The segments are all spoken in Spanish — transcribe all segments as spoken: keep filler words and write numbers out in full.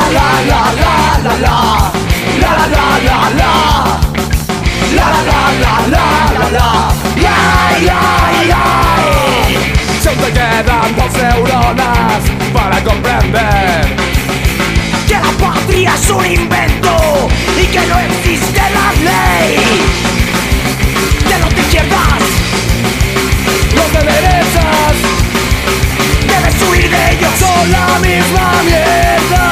la la la la la la la la la la la la la la la la ay ay ay. Si aún te quedan dos neuronas para comprender que la patria es un invento y que no existe la ley de los de izquierdas, los de derechas, debes huir de ellos, son la misma mierda.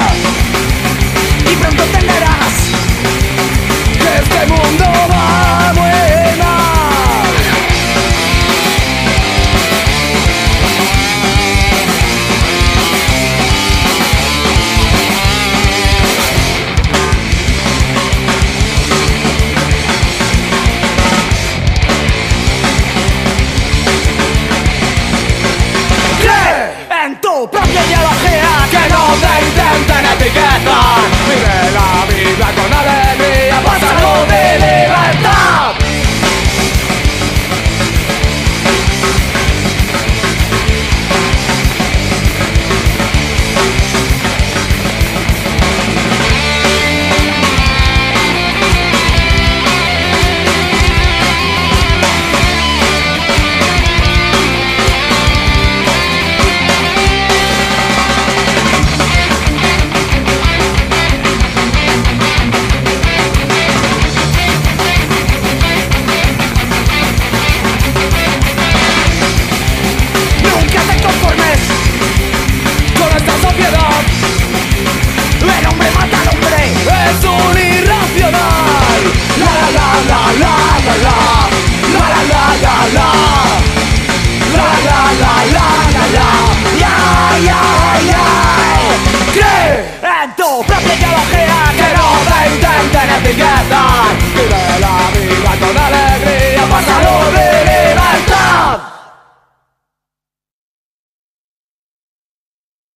Y pronto entenderás que este mundo va muy mal. Cree en tu propia ideología, que no te intenten etiquetar. Vive la vida con alegría, paz, salud y libertad. Cree en tu propia